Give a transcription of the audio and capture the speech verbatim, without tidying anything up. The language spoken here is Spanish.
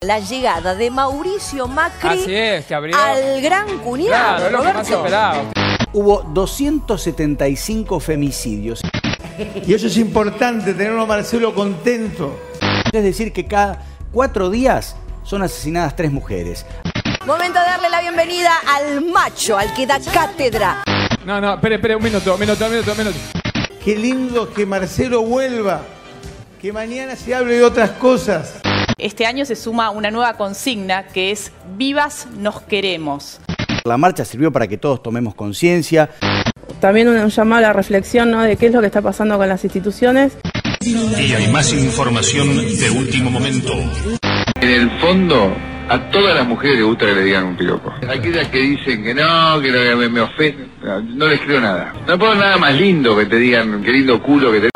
La llegada de Mauricio Macri Así es, que abrió. al gran cuñado, Claro, es lo que más esperaba. Hubo doscientos setenta y cinco femicidios. Y eso es importante, tenerlo a Marcelo contento. Es decir, que cada cuatro días son asesinadas tres mujeres. Momento de darle la bienvenida al macho, al que da cátedra. No, no, espere, espere, un minuto, un minuto, un minuto, un minuto. Qué lindo que Marcelo vuelva, que mañana se hable de otras cosas. Este año se suma una nueva consigna que es Vivas nos queremos. La marcha sirvió para que todos tomemos conciencia. También un llamado a la reflexión, ¿no?, de qué es lo que está pasando con las instituciones. Y hay más información de último momento. En el fondo, a todas las mujeres les gusta que le digan un piropo. Aquellas que dicen que no, que me, me ofenden, no les creo nada. No puedo nada más lindo que te digan, qué lindo culo que te